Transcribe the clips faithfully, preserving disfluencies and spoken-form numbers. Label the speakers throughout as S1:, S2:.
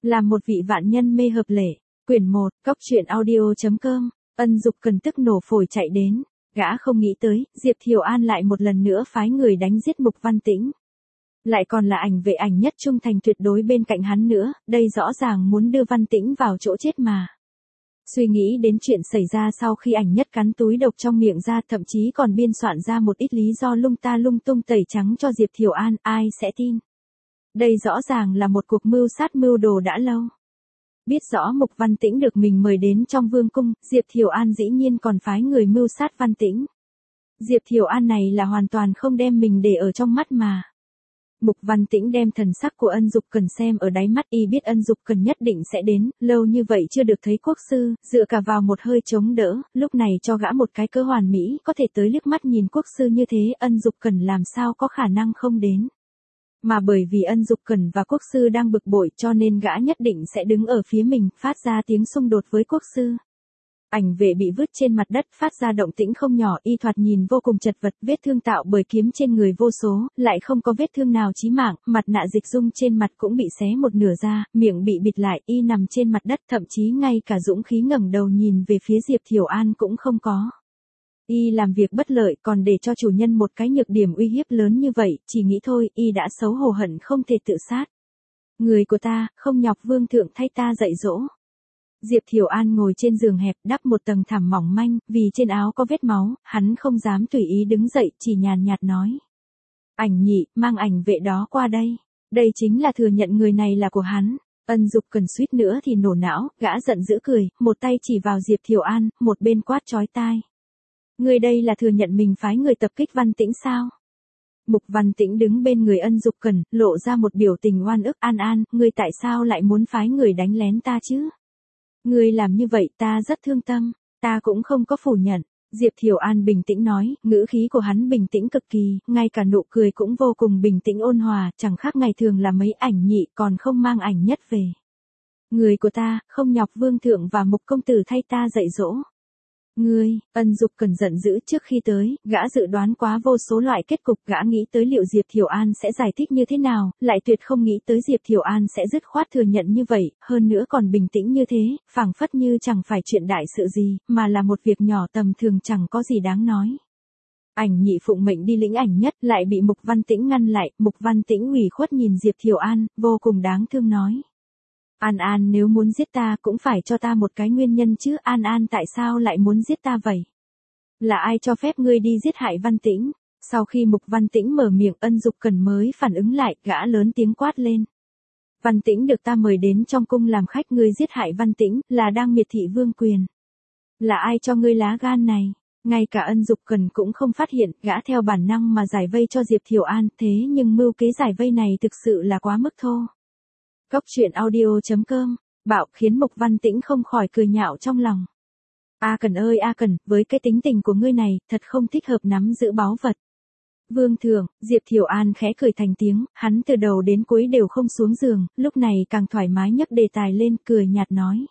S1: Làm một vị vạn nhân mê hợp lệ. Quyển một, Cóc truyện audio chấm com. Ân Dục Cần tức nổ phổi chạy đến. Gã không nghĩ tới, Diệp Thiều An lại một lần nữa phái người đánh giết Mục Văn Tĩnh. Lại còn là ảnh vệ ảnh nhất trung thành tuyệt đối bên cạnh hắn nữa, đây rõ ràng muốn đưa Văn Tĩnh vào chỗ chết mà. Suy nghĩ đến chuyện xảy ra sau khi ảnh nhất cắn túi độc trong miệng ra, thậm chí còn biên soạn ra một ít lý do lung ta lung tung tẩy trắng cho Diệp Thiều An, ai sẽ tin. Đây rõ ràng là một cuộc mưu sát mưu đồ đã lâu. Biết rõ Mục Văn Tĩnh được mình mời đến trong vương cung, Diệp Thiều An dĩ nhiên còn phái người mưu sát Văn Tĩnh. Diệp Thiều An này là hoàn toàn không đem mình để ở trong mắt mà. Mục Văn Tĩnh đem thần sắc của Ân Dục Cần xem ở đáy mắt, y biết Ân Dục Cần nhất định sẽ đến, lâu như vậy chưa được thấy quốc sư, dựa cả vào một hơi chống đỡ, lúc này cho gã một cái cơ hoàn mỹ, có thể tới liếc mắt nhìn quốc sư như thế, Ân Dục Cần làm sao có khả năng không đến. Mà bởi vì Ân Dục Cần và quốc sư đang bực bội cho nên gã nhất định sẽ đứng ở phía mình, phát ra tiếng xung đột với quốc sư. Ảnh vệ bị vứt trên mặt đất phát ra động tĩnh không nhỏ, y thoạt nhìn vô cùng chật vật, vết thương tạo bởi kiếm trên người vô số, lại không có vết thương nào chí mạng, mặt nạ dịch dung trên mặt cũng bị xé một nửa ra, miệng bị bịt lại, y nằm trên mặt đất, thậm chí ngay cả dũng khí ngẩng đầu nhìn về phía Diệp Thiều An cũng không có. Y làm việc bất lợi còn để cho chủ nhân một cái nhược điểm uy hiếp lớn như vậy, chỉ nghĩ thôi, y đã xấu hổ hận không thể tự sát. Người của ta, không nhọc vương thượng thay ta dạy dỗ. Diệp Thiều An ngồi trên giường hẹp đắp một tầng thảm mỏng manh, vì trên áo có vết máu, hắn không dám tùy ý đứng dậy, chỉ nhàn nhạt nói. Ảnh nhị, mang ảnh vệ đó qua đây. Đây chính là thừa nhận người này là của hắn. Ân Dục Cần suýt nữa thì nổ não, gã giận dữ cười, một tay chỉ vào Diệp Thiều An, một bên quát chói tai. Người đây là thừa nhận mình phái người tập kích Văn Tĩnh sao? Mục Văn Tĩnh đứng bên người Ân Dục Cần, lộ ra một biểu tình oan ức. An An, ngươi tại sao lại muốn phái người đánh lén ta chứ? Ngươi làm như vậy ta rất thương tâm, ta cũng không có phủ nhận. Diệp Thiều An bình tĩnh nói, ngữ khí của hắn bình tĩnh cực kỳ, ngay cả nụ cười cũng vô cùng bình tĩnh ôn hòa, chẳng khác ngày thường là mấy ảnh nhị còn không mang ảnh nhất về. Người của ta, không nhọc vương thượng và Mục công tử thay ta dạy dỗ. Ngươi, Ân Dục Cần giận dữ, trước khi tới, gã dự đoán quá vô số loại kết cục, gã nghĩ tới liệu Diệp Thiều An sẽ giải thích như thế nào, lại tuyệt không nghĩ tới Diệp Thiều An sẽ dứt khoát thừa nhận như vậy, hơn nữa còn bình tĩnh như thế, phảng phất như chẳng phải chuyện đại sự gì, mà là một việc nhỏ tầm thường chẳng có gì đáng nói. Ảnh nhị phụng mệnh đi lĩnh ảnh nhất, lại bị Mục Văn Tĩnh ngăn lại, Mục Văn Tĩnh ủy khuất nhìn Diệp Thiều An, vô cùng đáng thương nói. An An nếu muốn giết ta cũng phải cho ta một cái nguyên nhân chứ, An An tại sao lại muốn giết ta vậy? Là ai cho phép ngươi đi giết hại Văn Tĩnh? Sau khi Mục Văn Tĩnh mở miệng, Ân Dục Cần mới phản ứng lại, gã lớn tiếng quát lên. Văn Tĩnh được ta mời đến trong cung làm khách, ngươi giết hại Văn Tĩnh, là đang miệt thị vương quyền. Là ai cho ngươi lá gan này? Ngay cả Ân Dục Cần cũng không phát hiện, gã theo bản năng mà giải vây cho Diệp Thiều An, thế nhưng mưu kế giải vây này thực sự là quá mức thô. Cóc truyện audio chấm com, bạo khiến Mục Văn Tĩnh không khỏi cười nhạo trong lòng. A Cần ơi A Cần, với cái tính tình của ngươi này, thật không thích hợp nắm giữ báu vật. Vương thượng, Diệp Thiều An khẽ cười thành tiếng, hắn từ đầu đến cuối đều không xuống giường, lúc này càng thoải mái nhấc đề tài lên, cười nhạt nói.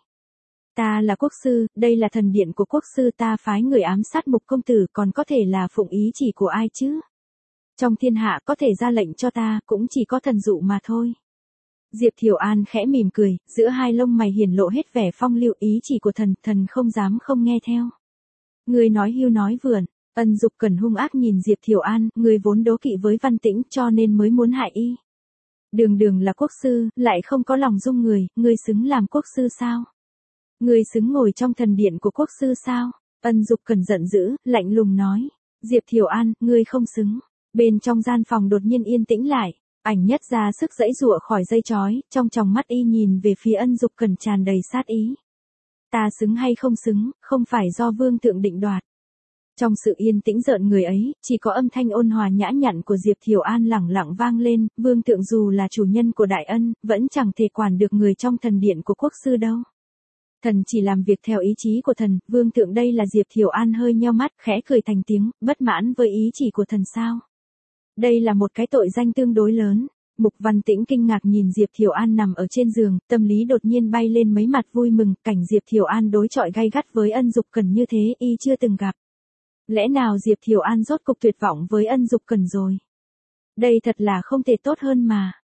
S1: Ta là quốc sư, đây là thần điện của quốc sư, ta phái người ám sát Mục công tử, còn có thể là phụng ý chỉ của ai chứ? Trong thiên hạ có thể ra lệnh cho ta, cũng chỉ có thần dụ mà thôi. Diệp Thiều An khẽ mỉm cười, giữa hai lông mày hiển lộ hết vẻ phong lưu, ý chỉ của thần, thần không dám không nghe theo. Người nói hưu nói vượn, Ân Dục Cần hung ác nhìn Diệp Thiều An, người vốn đố kỵ với Văn Tĩnh cho nên mới muốn hại y. Đường đường là quốc sư, lại không có lòng dung người, người xứng làm quốc sư sao? Người xứng ngồi trong thần điện của quốc sư sao? Ân Dục Cần giận dữ, lạnh lùng nói. Diệp Thiều An, ngươi không xứng. Bên trong gian phòng đột nhiên yên tĩnh lại. Ảnh nhất ra sức giãy giụa khỏi dây chói, trong tròng mắt y nhìn về phía Ân Dục Cần tràn đầy sát ý. Ta xứng hay không xứng, không phải do vương thượng định đoạt. Trong sự yên tĩnh rợn người ấy, chỉ có âm thanh ôn hòa nhã nhặn của Diệp Thiều An lẳng lặng vang lên, vương thượng dù là chủ nhân của đại ân, vẫn chẳng thể quản được người trong thần điện của quốc sư đâu. Thần chỉ làm việc theo ý chí của thần, vương thượng. Đây là Diệp Thiều An hơi nheo mắt, khẽ cười thành tiếng, bất mãn với ý chỉ của thần sao? Đây là một cái tội danh tương đối lớn. Mục Văn Tĩnh kinh ngạc nhìn Diệp Thiều An nằm ở trên giường, tâm lý đột nhiên bay lên mấy mặt vui mừng, cảnh Diệp Thiều An đối chọi gay gắt với Ân Dục Cần như thế y chưa từng gặp. Lẽ nào Diệp Thiều An rốt cục tuyệt vọng với Ân Dục Cần rồi? Đây thật là không thể tốt hơn mà.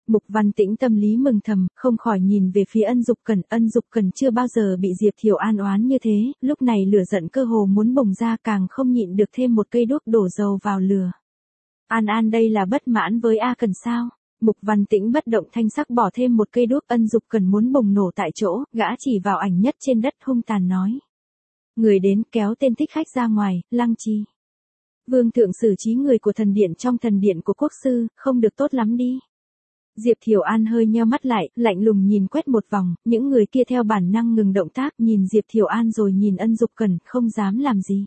S1: Mục Văn Tĩnh tâm lý mừng thầm, không khỏi nhìn về phía Ân Dục Cẩn, Ân Dục Cẩn chưa bao giờ bị Diệp Thiều An oán như thế, lúc này lửa giận cơ hồ muốn bùng ra, càng không nhịn được thêm một cây đuốc đổ dầu vào lửa. An An đây là bất mãn với A Cẩn sao? Mục Văn Tĩnh bất động thanh sắc bỏ thêm một cây đuốc, Ân Dục Cẩn muốn bùng nổ tại chỗ, gã chỉ vào ảnh nhất trên đất hung tàn nói. Người đến kéo tên thích khách ra ngoài, Lăng Chi. Vương thượng xử trí người của thần điện trong thần điện của quốc sư, không được tốt lắm đi. Diệp Thiều An hơi nheo mắt lại, lạnh lùng nhìn quét một vòng, những người kia theo bản năng ngừng động tác, nhìn Diệp Thiều An rồi nhìn Ân Dục Cẩn, không dám làm gì.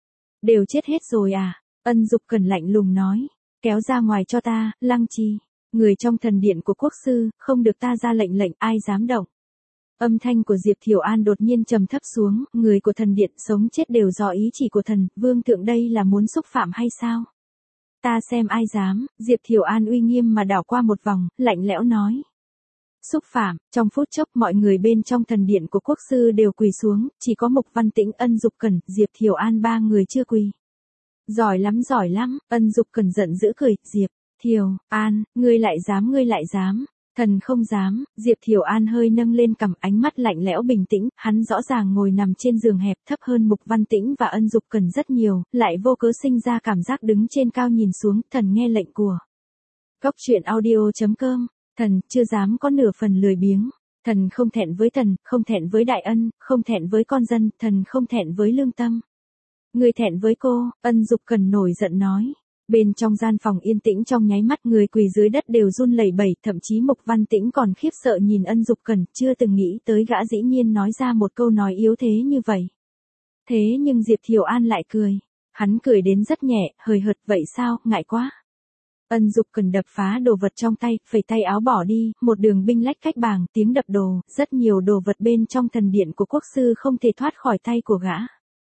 S1: Đều chết hết rồi à? Ân Dục Cẩn lạnh lùng nói, kéo ra ngoài cho ta, Lăng Chi. Người trong thần điện của quốc sư, không được ta ra lệnh lệnh, ai dám động. Âm thanh của Diệp Thiều An đột nhiên trầm thấp xuống, người của thần điện sống chết đều do ý chỉ của thần, vương thượng đây là muốn xúc phạm hay sao? Ta xem ai dám, Diệp Thiều An uy nghiêm mà đảo qua một vòng, lạnh lẽo nói. Xúc phạm, trong phút chốc mọi người bên trong thần điện của quốc sư đều quỳ xuống, chỉ có Mục Văn Tĩnh, Ân Dục Cẩn, Diệp Thiều An ba người chưa quỳ. Giỏi lắm giỏi lắm, Ân Dục Cẩn giận dữ cười, Diệp Thiều An, ngươi lại dám ngươi lại dám. Thần không dám, Diệp Thiều An hơi nâng lên cằm, ánh mắt lạnh lẽo bình tĩnh, hắn rõ ràng ngồi nằm trên giường hẹp thấp hơn Mục Văn Tĩnh và Ân Dục Cẩn rất nhiều, lại vô cớ sinh ra cảm giác đứng trên cao nhìn xuống, thần nghe lệnh của. Góc truyện audio chấm com, thần chưa dám có nửa phần lười biếng, thần không thẹn với thần, không thẹn với đại ân, không thẹn với con dân, thần không thẹn với lương tâm. Người thẹn với cô, Ân Dục Cẩn nổi giận nói. Bên trong gian phòng yên tĩnh trong nháy mắt người quỳ dưới đất đều run lẩy bẩy, thậm chí Mục Văn Tĩnh còn khiếp sợ nhìn Ân Dục Cẩn, chưa từng nghĩ tới gã dĩ nhiên nói ra một câu nói yếu thế như vậy. Thế nhưng Diệp Thiều An lại cười. Hắn cười đến rất nhẹ, hời hợt, vậy sao, ngại quá. Ân Dục Cẩn đập phá đồ vật trong tay, phẩy tay áo bỏ đi, một đường binh lách cách bàng, tiếng đập đồ, rất nhiều đồ vật bên trong thần điện của quốc sư không thể thoát khỏi tay của gã.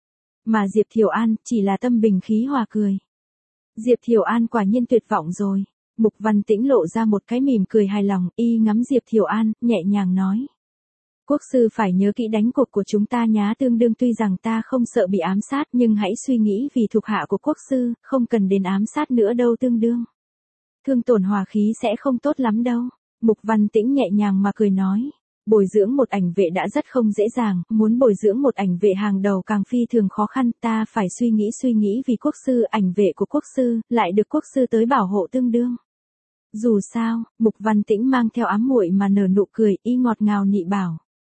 S1: Mà Diệp Thiều An chỉ là tâm bình khí hòa cười. Diệp Thiều An quả nhiên tuyệt vọng rồi. Mục Văn Tĩnh lộ ra một cái mỉm cười hài lòng, y ngắm Diệp Thiều An, nhẹ nhàng nói. Quốc sư phải nhớ kỹ đánh cuộc của chúng ta nhá, tương đương, tuy rằng ta không sợ bị ám sát nhưng hãy suy nghĩ vì thuộc hạ của quốc sư, không cần đến ám sát nữa đâu, tương đương. Thương tổn hòa khí sẽ không tốt lắm đâu. Mục Văn Tĩnh nhẹ nhàng mà cười nói. Bồi dưỡng một ảnh vệ đã rất không dễ dàng, muốn bồi dưỡng một ảnh vệ hàng đầu càng phi thường khó khăn, ta phải suy nghĩ suy nghĩ vì quốc sư, ảnh vệ của quốc sư, lại được quốc sư tới bảo hộ tương đương. Dù sao, Mục Văn Tĩnh mang theo ám muội mà nở nụ cười, y ngọt ngào nị bảo.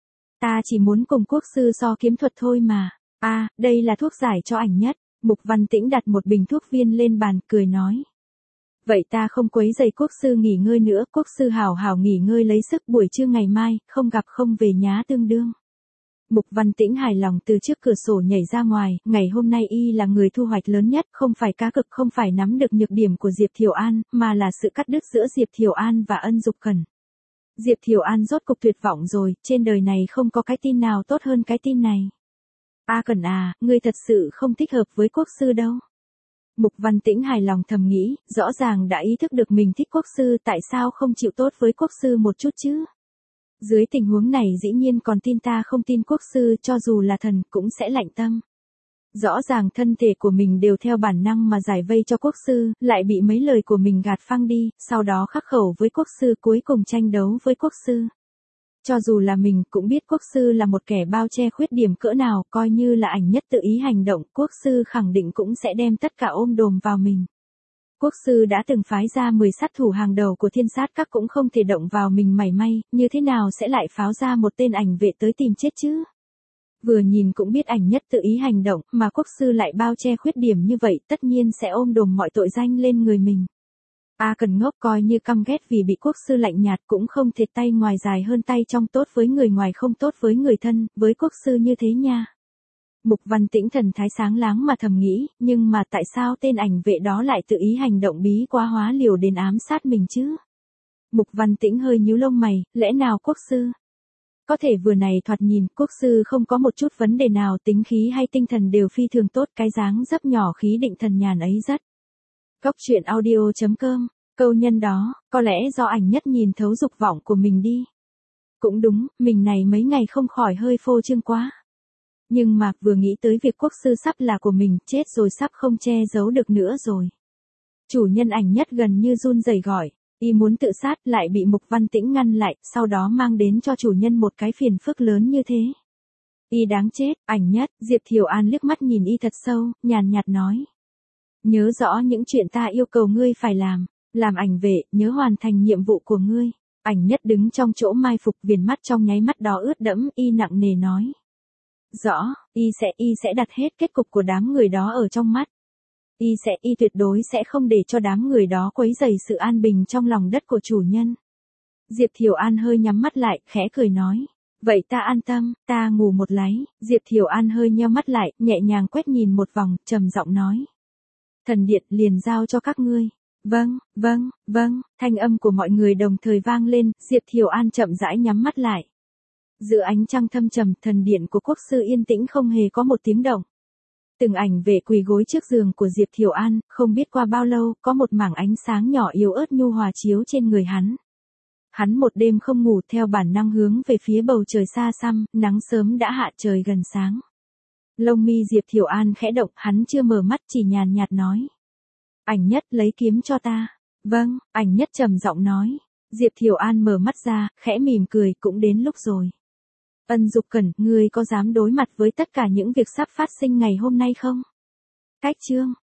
S1: Ta chỉ muốn cùng quốc sư so kiếm thuật thôi mà. A, à, đây là thuốc giải cho ảnh nhất. Mục Văn Tĩnh đặt một bình thuốc viên lên bàn, cười nói. Vậy ta không quấy rầy quốc sư nghỉ ngơi nữa, quốc sư hảo hảo nghỉ ngơi lấy sức, buổi trưa ngày mai, không gặp không về nhá, tương đương. Mục Văn Tĩnh hài lòng từ trước cửa sổ nhảy ra ngoài, ngày hôm nay y là người thu hoạch lớn nhất, không phải cá cực, không phải nắm được nhược điểm của Diệp Thiều An, mà là sự cắt đứt giữa Diệp Thiều An và Ân Dục Cẩn. Diệp Thiều An rốt cục tuyệt vọng rồi, trên đời này không có cái tin nào tốt hơn cái tin này. A Cẩn à, ngươi thật sự không thích hợp với quốc sư đâu. Mục Văn Tĩnh hài lòng thầm nghĩ, rõ ràng đã ý thức được mình thích quốc sư, tại sao không chịu tốt với quốc sư một chút chứ? Dưới tình huống này dĩ nhiên còn tin ta không tin quốc sư, cho dù là thần cũng sẽ lạnh tâm. Rõ ràng thân thể của mình đều theo bản năng mà giải vây cho quốc sư, lại bị mấy lời của mình gạt phăng đi, sau đó khắc khẩu với quốc sư, cuối cùng tranh đấu với quốc sư. Cho dù là mình cũng biết quốc sư là một kẻ bao che khuyết điểm cỡ nào, coi như là ảnh nhất tự ý hành động, quốc sư khẳng định cũng sẽ đem tất cả ôm đồm vào mình. Quốc sư đã từng phái ra mười sát thủ hàng đầu của thiên sát các cũng không thể động vào mình mảy may, như thế nào sẽ lại pháo ra một tên ảnh vệ tới tìm chết chứ? Vừa nhìn cũng biết ảnh nhất tự ý hành động, mà quốc sư lại bao che khuyết điểm như vậy, tất nhiên sẽ ôm đồm mọi tội danh lên người mình. A Cần ngốc, coi như căm ghét vì bị quốc sư lạnh nhạt, cũng không thể tay ngoài dài hơn tay trong, tốt với người ngoài không tốt với người thân, với quốc sư như thế nha. Mục Văn Tĩnh thần thái sáng láng mà thầm nghĩ, nhưng mà tại sao tên ảnh vệ đó lại tự ý hành động bí quá hóa liều đến ám sát mình chứ? Mục Văn Tĩnh hơi nhíu lông mày, lẽ nào quốc sư? Có thể vừa này thoạt nhìn, quốc sư không có một chút vấn đề nào, tính khí hay tinh thần đều phi thường tốt, cái dáng dấp nhỏ khí định thần nhàn ấy rất. Góc truyện audio chấm com, câu nhân đó, có lẽ do ảnh nhất nhìn thấu dục vọng của mình đi. Cũng đúng, mình này mấy ngày không khỏi hơi phô trương quá. Nhưng mà vừa nghĩ tới việc quốc sư sắp là của mình, chết rồi, sắp không che giấu được nữa rồi. Chủ nhân ảnh nhất gần như run rẩy gọi. Y muốn tự sát lại bị Mục Văn Tĩnh ngăn lại, sau đó mang đến cho chủ nhân một cái phiền phức lớn như thế. Y đáng chết. Ảnh Nhất, Diệp Thiều An liếc mắt nhìn Y thật sâu, nhàn nhạt nói. Nhớ rõ những chuyện ta yêu cầu ngươi phải làm. Làm ảnh vệ, nhớ hoàn thành nhiệm vụ của ngươi. Ảnh Nhất đứng trong chỗ mai phục, viền mắt trong nháy mắt đó ướt đẫm, Y nặng nề nói. Rõ, Y sẽ, Y sẽ đặt hết kết cục của đám người đó ở trong mắt. Y sẽ, Y tuyệt đối sẽ không để cho đám người đó quấy rầy sự an bình trong lòng đất của chủ nhân. Diệp Thiều An hơi nhắm mắt lại, khẽ cười nói. Vậy ta an tâm, ta ngủ một láy. Diệp Thiều An hơi nheo mắt lại, nhẹ nhàng quét nhìn một vòng, trầm giọng nói. Thần điện liền giao cho các ngươi. Vâng, vâng, vâng, thanh âm của mọi người đồng thời vang lên, Diệp Thiều An chậm rãi nhắm mắt lại. Giữa ánh trăng thâm trầm, thần điện của quốc sư yên tĩnh không hề có một tiếng động. Từng ảnh vệ quỳ gối trước giường của Diệp Thiều An, không biết qua bao lâu, có một mảng ánh sáng nhỏ yếu ớt nhu hòa chiếu trên người hắn. Hắn một đêm không ngủ, theo bản năng hướng về phía bầu trời xa xăm, nắng sớm đã hạ, trời gần sáng. Lông mi Diệp Thiều An khẽ động, hắn chưa mở mắt, chỉ nhàn nhạt nói. Ảnh Nhất, lấy kiếm cho ta. Vâng, Ảnh Nhất trầm giọng nói. Diệp Thiều An mở mắt ra, khẽ mỉm cười, cũng đến lúc rồi. Ân Dục Cẩn, ngươi có dám đối mặt với tất cả những việc sắp phát sinh ngày hôm nay không? Cách chương